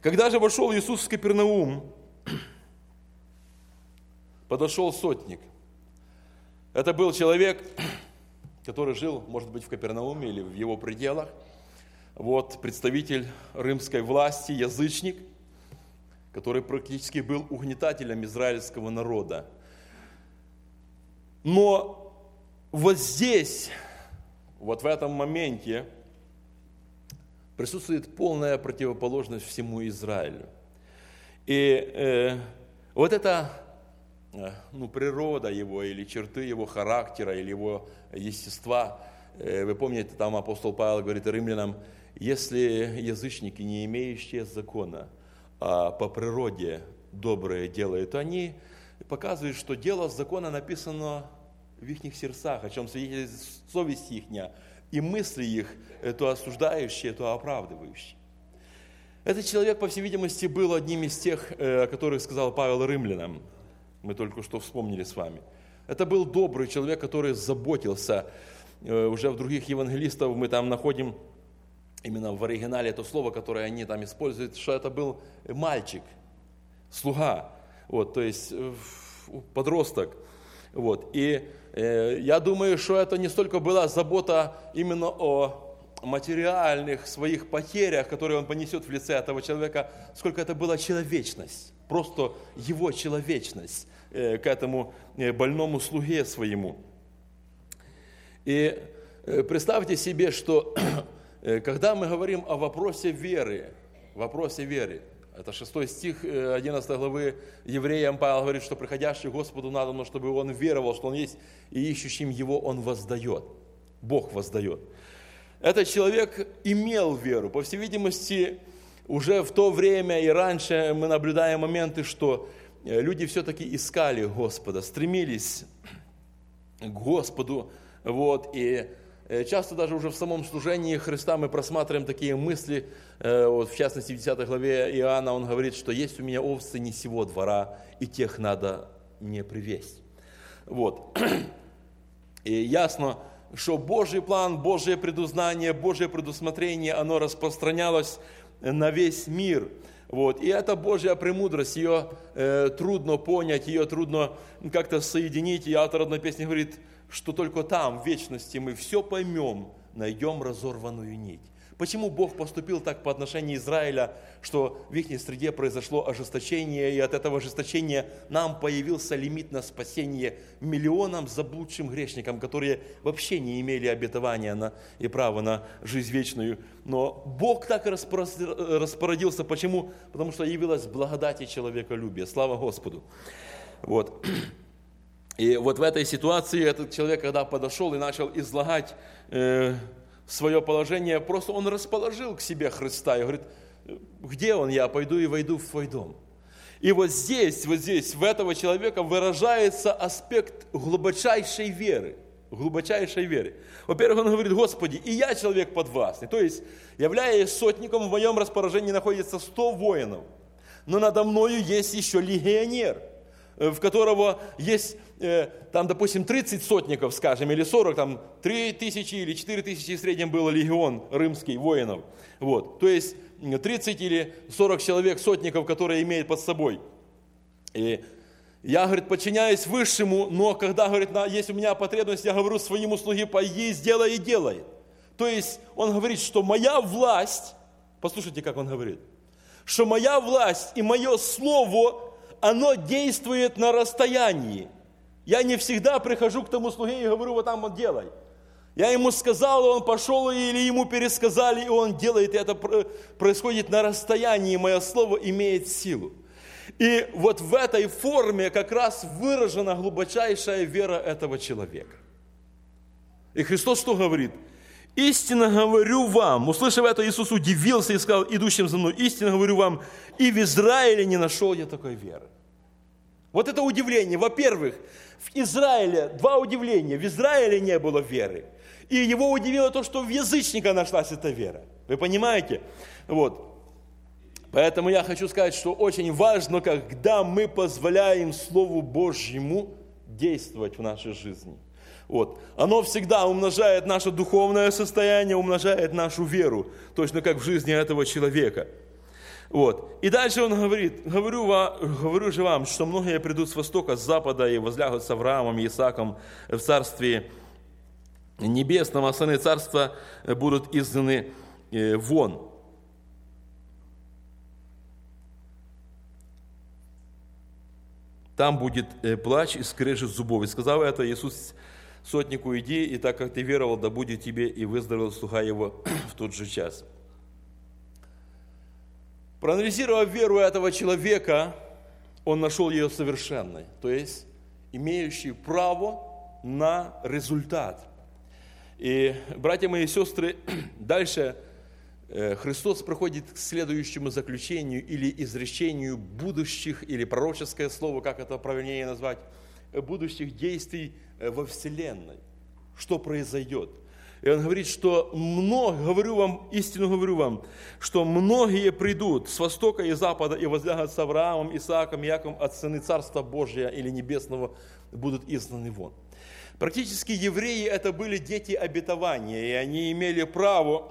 Когда же вошел Иисус в Капернаум, подошел сотник. Это был человек, который жил, может быть, в Капернауме или в его пределах. Вот представитель римской власти, язычник, который практически был угнетателем израильского народа. Но вот здесь, вот в этом моменте, присутствует полная противоположность всему Израилю. И вот эта природа его, или черты его характера, или его естества, вы помните, там апостол Павел говорит римлянам, если язычники, не имеющие закона, а по природе доброе делают, то они показывают, что дело закона написано в их сердцах, о чем свидетельствует совесть их, и мысли их, то осуждающие, то оправдывающие. Этот человек, по всей видимости, был одним из тех, о которых сказал Павел римлянам. Мы только что вспомнили с вами. Это был добрый человек, который заботился. Уже в других евангелистов мы там находим именно в оригинале это слово, которое они там используют, что это был мальчик, слуга, вот, то есть подросток. Вот. И я думаю, что это не столько была забота именно о материальных своих потерях, которые он понесет в лице этого человека, сколько это была человечность, просто его человечность к этому больному слуге своему. И представьте себе, что когда мы говорим о вопросе веры, это 6 стих 11 главы Евреям Павел говорит, что приходящий Господу надо, но чтобы он веровал, что он есть, и ищущим его он воздает. Бог воздает. Этот человек имел веру. По всей видимости, уже в то время и раньше мы наблюдаем моменты, что люди все-таки искали Господа, стремились к Господу. Вот, и часто даже уже в самом служении Христа мы просматриваем такие мысли, вот, в частности, в 10 главе Иоанна он говорит, что есть у меня овцы не сего двора, и тех надо мне привесть. Вот. И ясно, что Божий план, Божье предузнание, Божье предусмотрение, оно распространялось на весь мир. Вот. И это Божья премудрость, ее трудно понять, ее трудно как-то соединить. И автор одной песни говорит, что только там, в вечности, мы все поймем, найдем разорванную нить. Почему Бог поступил так по отношению Израиля, что в их среде произошло ожесточение, и от этого ожесточения нам появился лимит на спасение миллионам заблудшим грешникам, которые вообще не имели обетования и права на жизнь вечную. Но Бог так распорядился. Почему? Потому что явилась благодать и человеколюбие. Слава Господу. Вот. И вот в этой ситуации этот человек, когда подошел и начал излагать свое положение, просто он расположил к себе Христа и говорит, где он, я пойду и войду в твой дом. И вот здесь, в этого человека выражается аспект глубочайшей веры. Во-первых, он говорит, Господи, и я человек подвластный. То есть, являясь сотником, в моем распоряжении находится 100 воинов. Но надо мною есть еще легионер, в которого есть, там, допустим, 30 сотников, скажем, или 40, там, 3000 или 4000 в среднем был легион римский воинов. Вот. То есть 30 или 40 человек, сотников, которые имеют под собой. И я, говорит, подчиняюсь высшему, но когда, говорит, есть у меня потребность, я говорю своему слуге, пойди, сделай и делай. То есть он говорит, что моя власть, послушайте, как он говорит, что моя власть и мое слово, оно действует на расстоянии. Я не всегда прихожу к тому слуге и говорю, вот там вот делай. Я ему сказал, он пошел, или ему пересказали, и он делает, и это происходит на расстоянии, мое слово имеет силу. И вот в этой форме как раз выражена глубочайшая вера этого человека. И Христос что говорит? Истинно говорю вам, услышав это, Иисус удивился и сказал идущим за мной, истинно говорю вам, и в Израиле не нашел я такой веры. Вот это удивление. Во-первых, в Израиле, 2 удивления. В Израиле не было веры. И его удивило то, что в язычника нашлась эта вера. Вы понимаете? Вот. Поэтому я хочу сказать, что очень важно, когда мы позволяем Слову Божьему действовать в нашей жизни. Вот. Оно всегда умножает наше духовное состояние, умножает нашу веру, точно как в жизни этого человека. Вот. И дальше он говорит, говорю же вам, что многие придут с востока, с запада и возлягут с Авраамом и Исааком в царстве небесном, а сыны царства будут изгнаны вон. Там будет плач и скрежет зубов. И сказав это, Иисус сотнику: иди, и так как ты веровал, да будет тебе, и выздоровел слуга его в тот же час. Проанализировав веру этого человека, он нашел ее совершенной, то есть имеющей право на результат. И, братья мои и сестры, дальше Христос проходит к следующему заключению или изречению будущих, или пророческое слово, как это правильнее назвать, будущих действий во Вселенной. Что произойдет? И он говорит, что истину говорю вам, что многие придут с востока и запада и возлягут с Авраамом, Исааком, Яковом, от сыны Царства Божия или Небесного будут изгнаны вон. Практически евреи это были дети обетования, и они имели право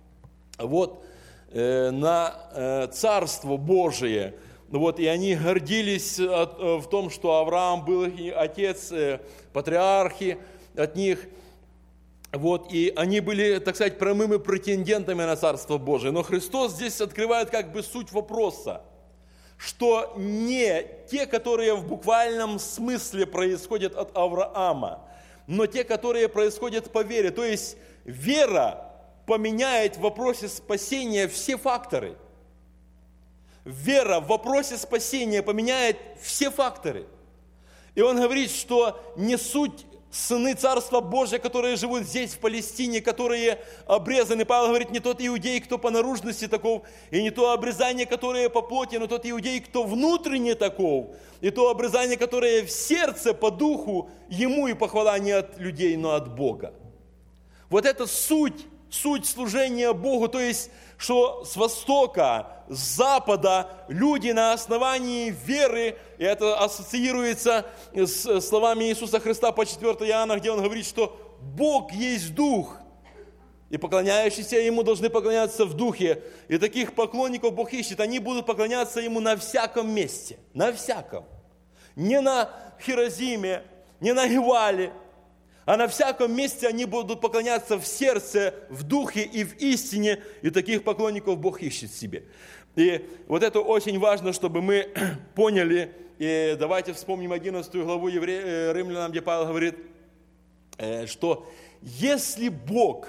на Царство Божие. И они гордились в том, что Авраам был их отец, патриархи от них. И они были, так сказать, прямыми претендентами на Царство Божие. Но Христос здесь открывает как бы суть вопроса, что не те, которые в буквальном смысле происходят от Авраама, но те, которые происходят по вере. То есть вера поменяет в вопросе спасения все факторы. Вера в вопросе спасения поменяет все факторы. И он говорит, что не суть сыны Царства Божия, которые живут здесь, в Палестине, которые обрезаны. Павел говорит, не тот иудей, кто по наружности таков, и не то обрезание, которое по плоти, но тот иудей, кто внутренне таков, и то обрезание, которое в сердце, по духу, ему и похвала не от людей, но от Бога. Вот это суть служения Богу, то есть, что с востока, с запада люди на основании веры, и это ассоциируется с словами Иисуса Христа по 4 Иоанна, где он говорит, что Бог есть Дух, и поклоняющиеся Ему должны поклоняться в Духе. И таких поклонников Бог ищет, они будут поклоняться Ему на всяком месте, на всяком. Не на Хирозиме, не на Гевале, а на всяком месте они будут поклоняться в сердце, в духе и в истине, и таких поклонников Бог ищет себе. И вот это очень важно, чтобы мы поняли, и давайте вспомним 11 главу Римлянам, где Павел говорит, что если Бог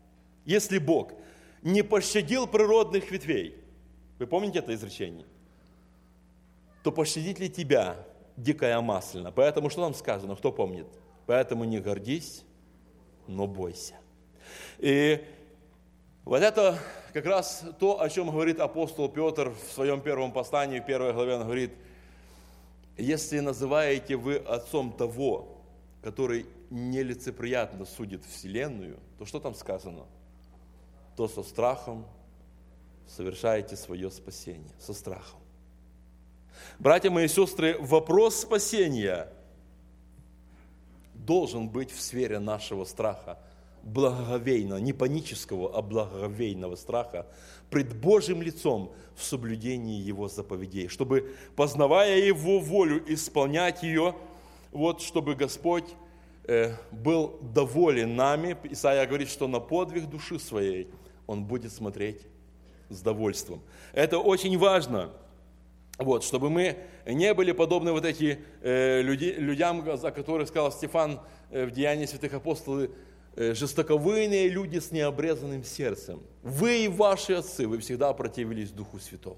не пощадил природных ветвей, вы помните это изречение, то пощадит ли тебя дикая маслина? Поэтому что нам сказано, кто помнит? Поэтому не гордись, но бойся. И вот это как раз то, о чем говорит апостол Петр в своем первом послании, в 1 главе, он говорит, если называете вы отцом того, который нелицеприятно судит вселенную, то что там сказано? То со страхом совершаете свое спасение. Со страхом. Братья мои и сестры, вопрос спасения должен быть в сфере нашего страха, благоговейного, не панического, а благоговейного страха пред Божьим лицом в соблюдении Его заповедей, чтобы, познавая Его волю, исполнять ее, чтобы Господь был доволен нами. Исайя говорит, что на подвиг души своей Он будет смотреть с довольством. Это очень важно. Чтобы мы не были подобны вот этим людям, о которых сказал Стефан в Деянии святых апостолов, жестоковыйные люди с необрезанным сердцем. Вы и ваши отцы, вы всегда противились Духу Святому.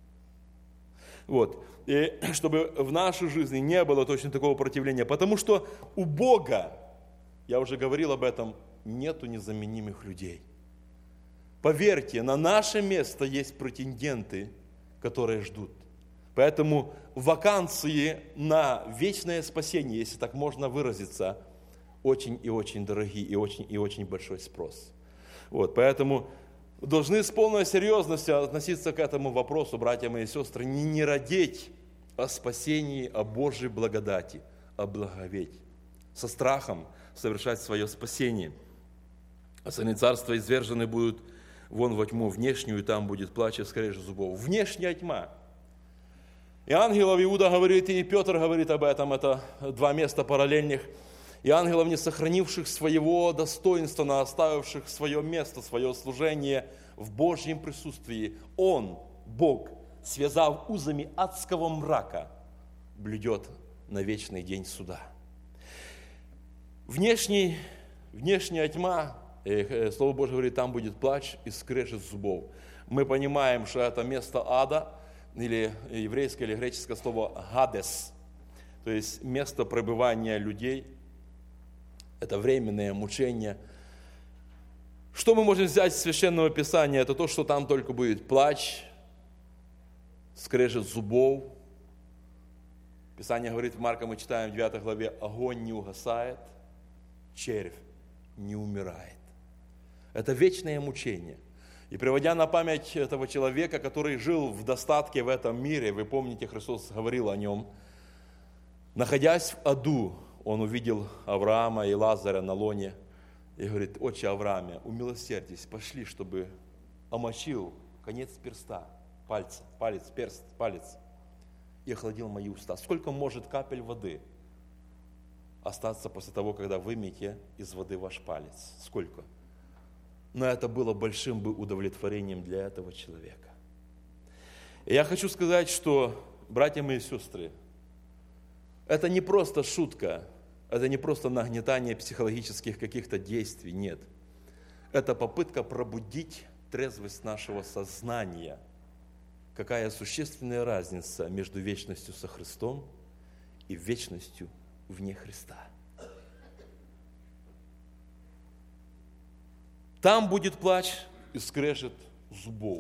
И чтобы в нашей жизни не было точно такого противления, потому что у Бога, я уже говорил об этом, нету незаменимых людей. Поверьте, на наше место есть претенденты, которые ждут. Поэтому вакансии на вечное спасение, если так можно выразиться, очень и очень дорогие и очень большой спрос. Поэтому должны с полной серьезностью относиться к этому вопросу, братья мои и сестры, не родить о спасении, о Божьей благодати, а благоговеть, со страхом совершать свое спасение. А сыны царства извержены будут вон во тьму внешнюю, и там будет плач и скрежет зубов. Внешняя тьма. И ангелов Иуда говорит, и Петр говорит об этом, это два места параллельных. И ангелов, не сохранивших своего достоинства, но оставивших свое место, свое служение в Божьем присутствии, Он, Бог, связав узами адского мрака, блюдет на вечный день суда. Внешняя тьма, Слово Божье говорит, там будет плач и скрежет зубов. Мы понимаем, что это место ада, или еврейское или греческое слово «гадес», то есть место пребывания людей, это временное мучение. Что мы можем взять из Священного Писания? Это то, что там только будет плач, скрежет зубов. Писание говорит, в Марка мы читаем в 9 главе, огонь не угасает, червь не умирает. Это вечное мучение. И приводя на память этого человека, который жил в достатке в этом мире, вы помните, Христос говорил о нем, находясь в аду, он увидел Авраама и Лазаря на лоне и говорит, отче Аврааме, умилосердись, пошли, чтобы омочил конец перста, палец, и охладил мои уста. Сколько может капель воды остаться после того, когда вымете из воды ваш палец? Сколько? Но это было большим бы удовлетворением для этого человека. И я хочу сказать, что, братья мои и сестры, это не просто шутка, это не просто нагнетание психологических каких-то действий, нет. Это попытка пробудить трезвость нашего сознания. Какая существенная разница между вечностью со Христом и вечностью вне Христа. Там будет плач и скрежет зубов.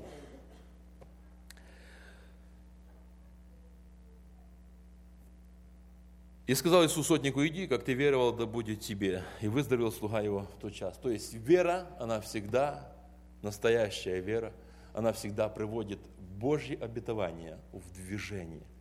И сказал Иисус сотнику, иди, как ты веровал, да будет тебе. И выздоровел слуга его в тот час. То есть вера, она всегда, настоящая вера, она всегда приводит Божье обетование в движение.